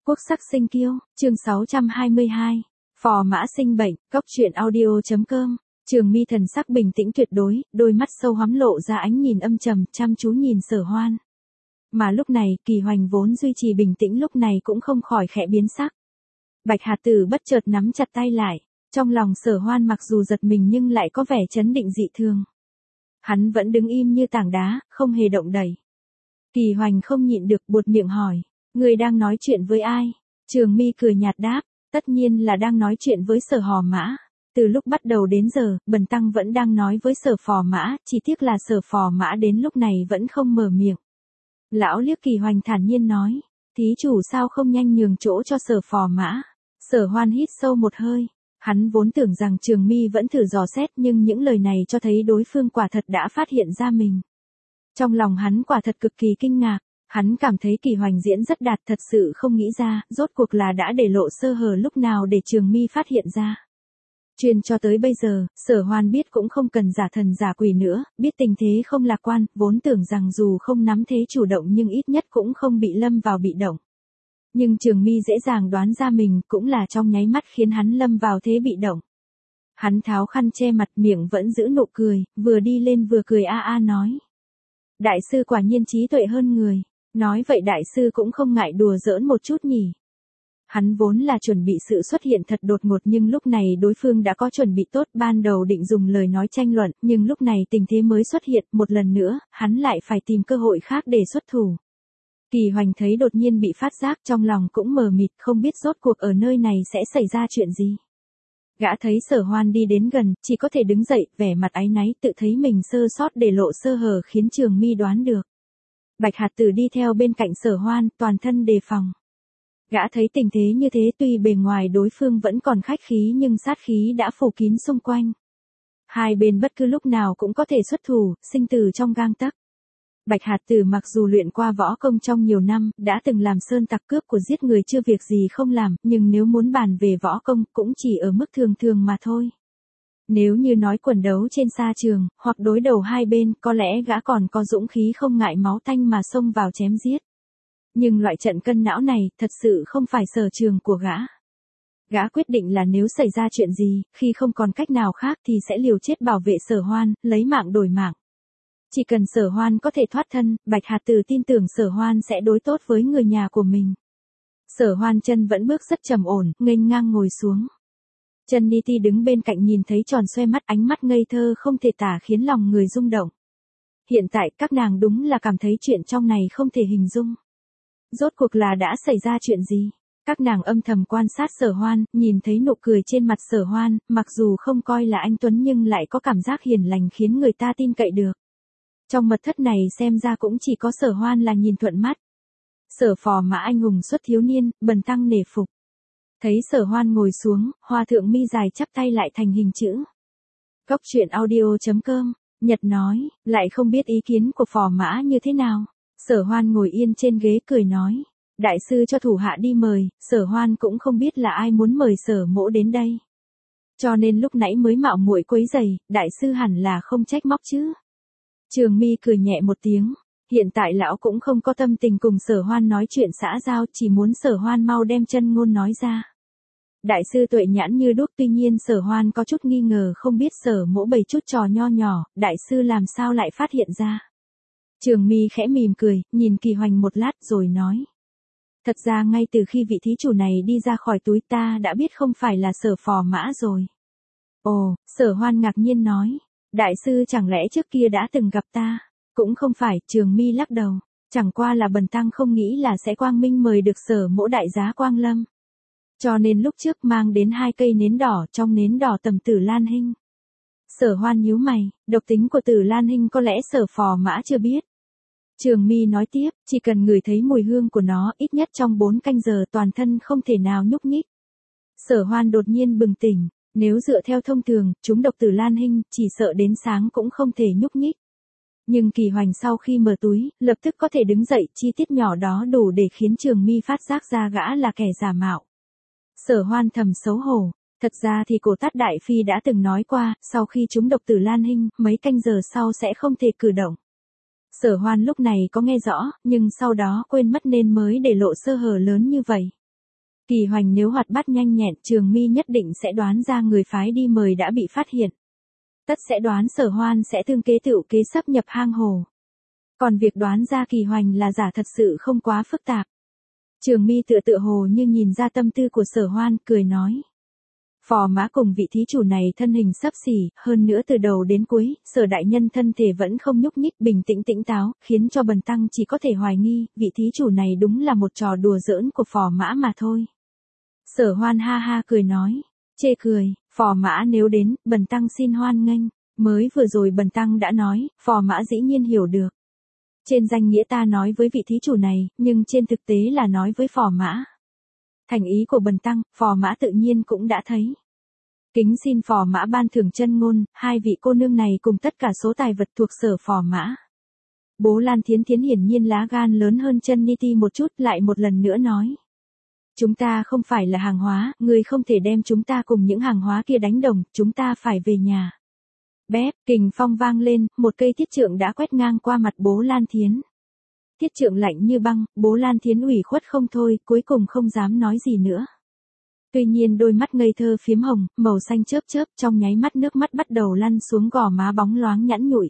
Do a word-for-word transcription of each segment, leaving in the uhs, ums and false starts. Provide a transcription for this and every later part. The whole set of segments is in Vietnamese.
Quốc sắc sinh kiêu, chương sáu trăm hai mươi hai. Phò mã sinh bệnh, cóc truyện audio.com. Trường Mi thần sắc bình tĩnh tuyệt đối, đôi mắt sâu hoắm lộ ra ánh nhìn âm trầm, chăm chú nhìn Sở Hoan. Mà lúc này, Kỳ Hoành vốn duy trì bình tĩnh lúc này cũng không khỏi khẽ biến sắc. Bạch Hạt Tử bất chợt nắm chặt tay lại, trong lòng Sở Hoan mặc dù giật mình nhưng lại có vẻ chấn định dị thường. Hắn vẫn đứng im như tảng đá, không hề động đậy. Kỳ Hoành không nhịn được buột miệng hỏi, người đang nói chuyện với ai? Trường Mi cười nhạt đáp, tất nhiên là đang nói chuyện với Sở Hò Mã. Từ lúc bắt đầu đến giờ, Bần Tăng vẫn đang nói với Sở Phò Mã, chỉ tiếc là Sở Phò Mã đến lúc này vẫn không mở miệng. Lão liếc Kỳ Hoành thản nhiên nói, thí chủ sao không nhanh nhường chỗ cho Sở Phò Mã? Sở Hoan hít sâu một hơi. Hắn vốn tưởng rằng Trường Mi vẫn thử dò xét nhưng những lời này cho thấy đối phương quả thật đã phát hiện ra mình. Trong lòng hắn quả thật cực kỳ kinh ngạc, hắn cảm thấy Kỳ Hoành diễn rất đạt, thật sự không nghĩ ra, rốt cuộc là đã để lộ sơ hở lúc nào để Trường Mi phát hiện ra. Chuyên cho tới bây giờ, Sở Hoan biết cũng không cần giả thần giả quỷ nữa, biết tình thế không lạc quan, vốn tưởng rằng dù không nắm thế chủ động nhưng ít nhất cũng không bị lâm vào bị động. Nhưng Trường Mi dễ dàng đoán ra mình, cũng là trong nháy mắt khiến hắn lâm vào thế bị động. Hắn tháo khăn che mặt, miệng vẫn giữ nụ cười, vừa đi lên vừa cười a a nói. Đại sư quả nhiên trí tuệ hơn người, nói vậy đại sư cũng không ngại đùa giỡn một chút nhỉ. Hắn vốn là chuẩn bị sự xuất hiện thật đột ngột nhưng lúc này đối phương đã có chuẩn bị tốt, ban đầu định dùng lời nói tranh luận, nhưng lúc này tình thế mới xuất hiện, một lần nữa, hắn lại phải tìm cơ hội khác để xuất thủ. Kỳ Hoành thấy đột nhiên bị phát giác, trong lòng cũng mờ mịt, không biết rốt cuộc ở nơi này sẽ xảy ra chuyện gì. Gã thấy Sở Hoan đi đến gần, chỉ có thể đứng dậy, vẻ mặt áy náy, tự thấy mình sơ sót để lộ sơ hở khiến Trường Mi đoán được. Bạch Hạt Tử đi theo bên cạnh Sở Hoan, toàn thân đề phòng. Gã thấy tình thế như thế, tuy bề ngoài đối phương vẫn còn khách khí nhưng sát khí đã phủ kín xung quanh. Hai bên bất cứ lúc nào cũng có thể xuất thủ, sinh tử trong gang tấc. Bạch Hạt Tử mặc dù luyện qua võ công trong nhiều năm, đã từng làm sơn tặc cướp của giết người chưa việc gì không làm, nhưng nếu muốn bàn về võ công cũng chỉ ở mức thường thường mà thôi. Nếu như nói quần đấu trên sa trường, hoặc đối đầu hai bên, có lẽ gã còn có dũng khí không ngại máu tanh mà xông vào chém giết. Nhưng loại trận cân não này, thật sự không phải sở trường của gã. Gã quyết định là nếu xảy ra chuyện gì, khi không còn cách nào khác thì sẽ liều chết bảo vệ Sở Hoan, lấy mạng đổi mạng. Chỉ cần Sở Hoan có thể thoát thân, Bạch Hạt Tử tin tưởng Sở Hoan sẽ đối tốt với người nhà của mình. Sở Hoan chân vẫn bước rất trầm ổn, nghênh ngang ngồi xuống. Trần Ni Ti đứng bên cạnh nhìn thấy tròn xoe mắt, ánh mắt ngây thơ không thể tả khiến lòng người rung động. Hiện tại các nàng đúng là cảm thấy chuyện trong này không thể hình dung. Rốt cuộc là đã xảy ra chuyện gì? Các nàng âm thầm quan sát Sở Hoan, nhìn thấy nụ cười trên mặt Sở Hoan, mặc dù không coi là anh tuấn nhưng lại có cảm giác hiền lành khiến người ta tin cậy được. Trong mật thất này xem ra cũng chỉ có Sở Hoan là nhìn thuận mắt. Sở Phò Mã anh hùng xuất thiếu niên, Bần Tăng nể phục. Thấy Sở Hoan ngồi xuống, Hòa thượng mi dài chắp tay lại thành hình chữ. Cóc truyện audio.com, Nhật nói, lại không biết ý kiến của Phò Mã như thế nào. Sở Hoan ngồi yên trên ghế cười nói, đại sư cho thủ hạ đi mời, Sở Hoan cũng không biết là ai muốn mời Sở Mỗ đến đây. Cho nên lúc nãy mới mạo muội quấy rầy, đại sư hẳn là không trách móc chứ. Trường Mi cười nhẹ một tiếng, hiện tại lão cũng không có tâm tình cùng Sở Hoan nói chuyện xã giao, chỉ muốn Sở Hoan mau đem chân ngôn nói ra. Đại sư tuệ nhãn như đuốc, tuy nhiên Sở Hoan có chút nghi ngờ không biết Sở Mỗ bày chút trò nho nhỏ, đại sư làm sao lại phát hiện ra. Trường Mi khẽ mỉm cười, nhìn Kỳ Hoành một lát rồi nói. Thật ra ngay từ khi vị thí chủ này đi ra khỏi túi ta đã biết không phải là Sở Phò Mã rồi. Ồ, Sở Hoan ngạc nhiên nói. Đại sư chẳng lẽ trước kia đã từng gặp ta? Cũng không phải, Trường Mi lắc đầu. Chẳng qua là Bần Tăng không nghĩ là sẽ quang minh mời được Sở Mỗ đại giá quang lâm. Cho nên lúc trước mang đến hai cây nến đỏ, trong nến đỏ tầm Tử Lan Hinh. Sở Hoan nhíu mày, độc tính của Tử Lan Hinh có lẽ Sở Phò Mã chưa biết. Trường Mi nói tiếp, chỉ cần ngửi thấy mùi hương của nó, ít nhất trong bốn canh giờ toàn thân không thể nào nhúc nhích. Sở Hoan đột nhiên bừng tỉnh, nếu dựa theo thông thường, chúng độc Tử Lan Hinh, chỉ sợ đến sáng cũng không thể nhúc nhích. Nhưng Kỳ Hoành sau khi mở túi, lập tức có thể đứng dậy, chi tiết nhỏ đó đủ để khiến Trường Mi phát giác ra gã là kẻ giả mạo. Sở Hoan thầm xấu hổ, thật ra thì Cổ Tát Đại Phi đã từng nói qua, sau khi chúng độc Tử Lan Hinh, mấy canh giờ sau sẽ không thể cử động. Sở Hoan lúc này có nghe rõ, nhưng sau đó quên mất nên mới để lộ sơ hở lớn như vậy. Kỳ Hoành nếu hoạt bát nhanh nhẹn, Trường My nhất định sẽ đoán ra người phái đi mời đã bị phát hiện. Tất sẽ đoán Sở Hoan sẽ thương kế tựu kế sắp nhập hang hồ. Còn việc đoán ra Kỳ Hoành là giả thật sự không quá phức tạp. Trường My tựa tựa hồ như nhìn ra tâm tư của Sở Hoan, cười nói. Phò mã cùng vị thí chủ này thân hình xấp xỉ, hơn nữa từ đầu đến cuối, Sở đại nhân thân thể vẫn không nhúc nhích, bình tĩnh tĩnh táo, khiến cho bần tăng chỉ có thể hoài nghi, vị thí chủ này đúng là một trò đùa giỡn của phò mã mà thôi. Sở Hoan ha ha cười nói, chê cười, phò mã nếu đến, bần tăng xin hoan nghênh, mới vừa rồi bần tăng đã nói, phò mã dĩ nhiên hiểu được. Trên danh nghĩa ta nói với vị thí chủ này, nhưng trên thực tế là nói với phò mã. Thành ý của bần tăng, phò mã tự nhiên cũng đã thấy. Kính xin phò mã ban thưởng chân ngôn, hai vị cô nương này cùng tất cả số tài vật thuộc sở phò mã. Bố Lan Thiến Thiến hiển nhiên lá gan lớn hơn chân Ni Ti một chút, lại một lần nữa nói. Chúng ta không phải là hàng hóa, người không thể đem chúng ta cùng những hàng hóa kia đánh đồng, chúng ta phải về nhà. Bép, kình phong vang lên, một cây thiết trượng đã quét ngang qua mặt bố Lan Thiến. Thiết trượng lạnh như băng, bố Lan Thiến ủy khuất không thôi, cuối cùng không dám nói gì nữa. Tuy nhiên đôi mắt ngây thơ phiếm hồng, màu xanh chớp chớp, trong nháy mắt nước mắt bắt đầu lăn xuống gò má bóng loáng nhẵn nhụi.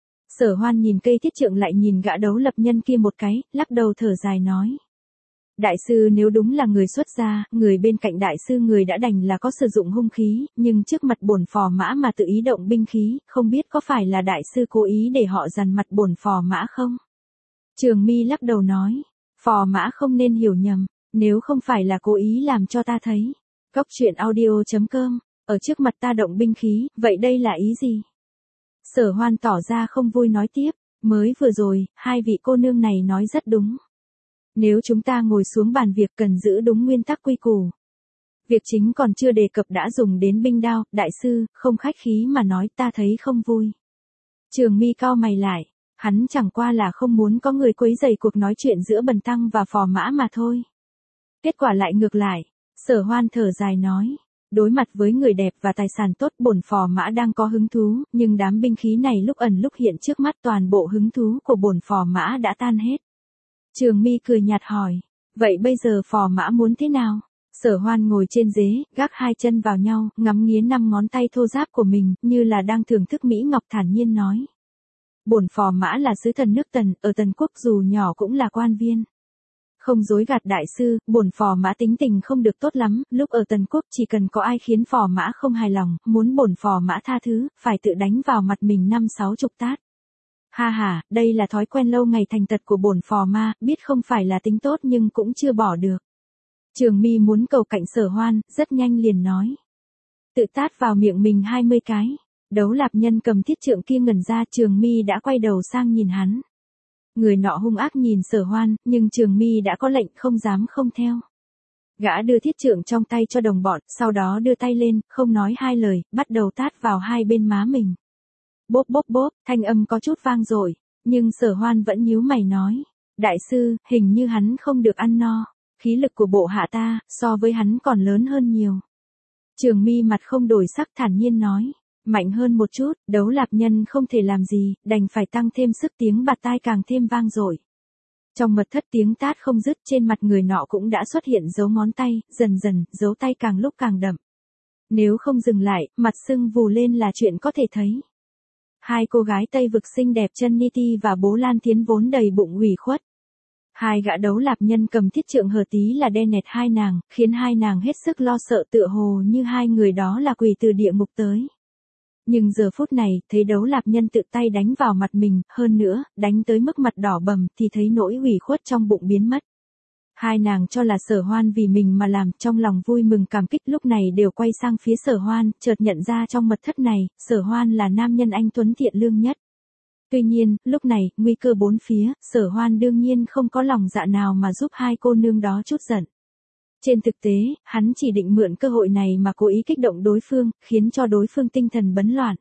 Sở Hoan nhìn cây thiết trượng lại nhìn gã đấu lập nhân kia một cái, lắc đầu thở dài nói. Đại sư nếu đúng là người xuất gia, người bên cạnh đại sư người đã đành là có sử dụng hung khí, nhưng trước mặt bổn phò mã mà tự ý động binh khí, không biết có phải là đại sư cố ý để họ dằn mặt bổn phò mã không? Trường My lắc đầu nói, phò mã không nên hiểu nhầm, nếu không phải là cố ý làm cho ta thấy. Cóc truyện audio chấm com, ở trước mặt ta động binh khí, vậy đây là ý gì? Sở Hoan tỏ ra không vui nói tiếp, mới vừa rồi, hai vị cô nương này nói rất đúng. Nếu chúng ta ngồi xuống bàn việc cần giữ đúng nguyên tắc quy củ. Việc chính còn chưa đề cập đã dùng đến binh đao, đại sư, không khách khí mà nói ta thấy không vui. Trường My cau mày lại, hắn chẳng qua là không muốn có người quấy rầy cuộc nói chuyện giữa bần tăng và phò mã mà thôi. Kết quả lại ngược lại, Sở Hoan thở dài nói, đối mặt với người đẹp và tài sản tốt bổn phò mã đang có hứng thú, nhưng đám binh khí này lúc ẩn lúc hiện trước mắt toàn bộ hứng thú của bổn phò mã đã tan hết. Trường My cười nhạt hỏi, vậy bây giờ phò mã muốn thế nào? Sở Hoan ngồi trên ghế, gác hai chân vào nhau, ngắm nghía năm ngón tay thô ráp của mình, như là đang thưởng thức mỹ ngọc thản nhiên nói. Bổn phò mã là sứ thần nước Tần, ở Tần quốc dù nhỏ cũng là quan viên. Không dối gạt đại sư, bổn phò mã tính tình không được tốt lắm, lúc ở Tần quốc chỉ cần có ai khiến phò mã không hài lòng, muốn bổn phò mã tha thứ, phải tự đánh vào mặt mình năm sáu chục tát. Ha ha, đây là thói quen lâu ngày thành tật của bổn phò ma, biết không phải là tính tốt nhưng cũng chưa bỏ được. Trường My muốn cầu cạnh Sở Hoan, rất nhanh liền nói. Tự tát vào miệng mình hai mươi cái. Đấu Lạp Nhân cầm thiết trượng kia ngẩn ra, Trường My đã quay đầu sang nhìn hắn. Người nọ hung ác nhìn Sở Hoan, nhưng Trường My đã có lệnh không dám không theo. Gã đưa thiết trượng trong tay cho đồng bọn, sau đó đưa tay lên, không nói hai lời, bắt đầu tát vào hai bên má mình. Bốp bốp bốp, thanh âm có chút vang dội, nhưng Sở Hoan vẫn nhíu mày nói. Đại sư, hình như hắn không được ăn no, khí lực của bộ hạ ta, so với hắn còn lớn hơn nhiều. Trường My mặt không đổi sắc thản nhiên nói. Mạnh hơn một chút, Đấu Lạp Nhân không thể làm gì, đành phải tăng thêm sức tiếng bạt tai càng thêm vang dội. Trong mật thất tiếng tát không dứt, trên mặt người nọ cũng đã xuất hiện dấu ngón tay, dần dần, dấu tay càng lúc càng đậm. Nếu không dừng lại, mặt sưng vù lên là chuyện có thể thấy. Hai cô gái Tây vực xinh đẹp chân Ni Ti và bố Lan Thiến vốn đầy bụng ủy khuất. Hai gã Đấu Lạp Nhân cầm thiết trượng hờ tí là đe nẹt hai nàng, khiến hai nàng hết sức lo sợ tựa hồ như hai người đó là quỷ từ địa ngục tới. Nhưng giờ phút này, thấy Đấu Lạp Nhân tự tay đánh vào mặt mình, hơn nữa, đánh tới mức mặt đỏ bầm thì thấy nỗi ủy khuất trong bụng biến mất. Hai nàng cho là Sở Hoan vì mình mà làm, trong lòng vui mừng cảm kích lúc này đều quay sang phía Sở Hoan, chợt nhận ra trong mật thất này, Sở Hoan là nam nhân anh tuấn thiện lương nhất. Tuy nhiên, lúc này, nguy cơ bốn phía, Sở Hoan đương nhiên không có lòng dạ nào mà giúp hai cô nương đó chút giận. Trên thực tế, hắn chỉ định mượn cơ hội này mà cố ý kích động đối phương, khiến cho đối phương tinh thần bấn loạn.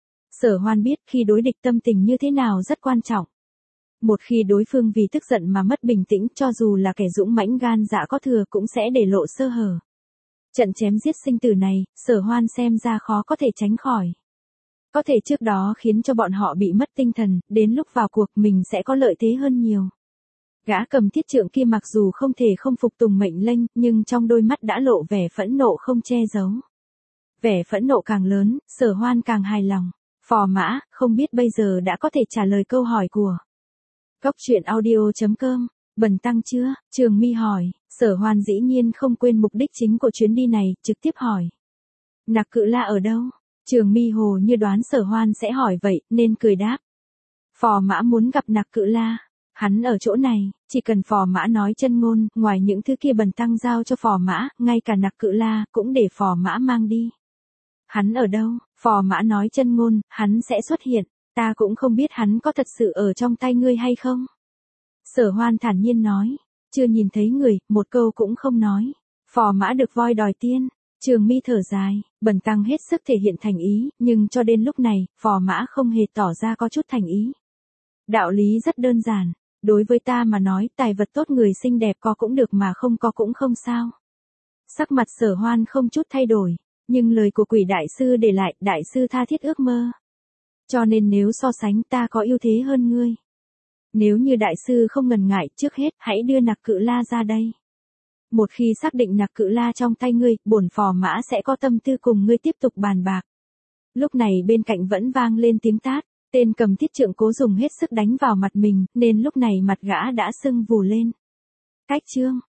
Sở Hoan biết khi đối địch tâm tình như thế nào rất quan trọng. Một khi đối phương vì tức giận mà mất bình tĩnh, cho dù là kẻ dũng mãnh gan dạ có thừa cũng sẽ để lộ sơ hở. Trận chém giết sinh tử này, Sở Hoan xem ra khó có thể tránh khỏi. Có thể trước đó khiến cho bọn họ bị mất tinh thần, đến lúc vào cuộc mình sẽ có lợi thế hơn nhiều. Gã cầm thiết trượng kia mặc dù không thể không phục tùng mệnh lệnh, nhưng trong đôi mắt đã lộ vẻ phẫn nộ không che giấu. Vẻ phẫn nộ càng lớn, Sở Hoan càng hài lòng. Phò mã, không biết bây giờ đã có thể trả lời câu hỏi của Cốc truyện audio chấm com. Bần tăng chưa? Trường Mi hỏi. Sở Hoan dĩ nhiên không quên mục đích chính của chuyến đi này, trực tiếp hỏi. Nặc Cự La ở đâu? Trường Mi hồ như đoán Sở Hoan sẽ hỏi vậy, nên cười đáp. Phò mã muốn gặp Nặc Cự La. Hắn ở chỗ này, chỉ cần phò mã nói chân ngôn, ngoài những thứ kia bần tăng giao cho phò mã, ngay cả Nặc Cự La cũng để phò mã mang đi. Hắn ở đâu? Phò mã nói chân ngôn, hắn sẽ xuất hiện. Ta cũng không biết hắn có thật sự ở trong tay ngươi hay không. Sở Hoan thản nhiên nói. Chưa nhìn thấy người, một câu cũng không nói. Phò mã được voi đòi tiên. Trường Mi thở dài, bần tăng hết sức thể hiện thành ý, nhưng cho đến lúc này, phò mã không hề tỏ ra có chút thành ý. Đạo lý rất đơn giản. Đối với ta mà nói, tài vật tốt người xinh đẹp có cũng được mà không có cũng không sao. Sắc mặt Sở Hoan không chút thay đổi. Nhưng lời của Quỷ đại sư để lại, đại sư tha thiết ước mơ. Cho nên nếu so sánh ta có ưu thế hơn ngươi. Nếu như đại sư không ngần ngại, trước hết hãy đưa Nặc Cự La ra đây. Một khi xác định Nặc Cự La trong tay ngươi, bổn phò mã sẽ có tâm tư cùng ngươi tiếp tục bàn bạc. Lúc này bên cạnh vẫn vang lên tiếng tát, tên cầm thiết trượng cố dùng hết sức đánh vào mặt mình, nên lúc này mặt gã đã sưng vù lên. Cách chương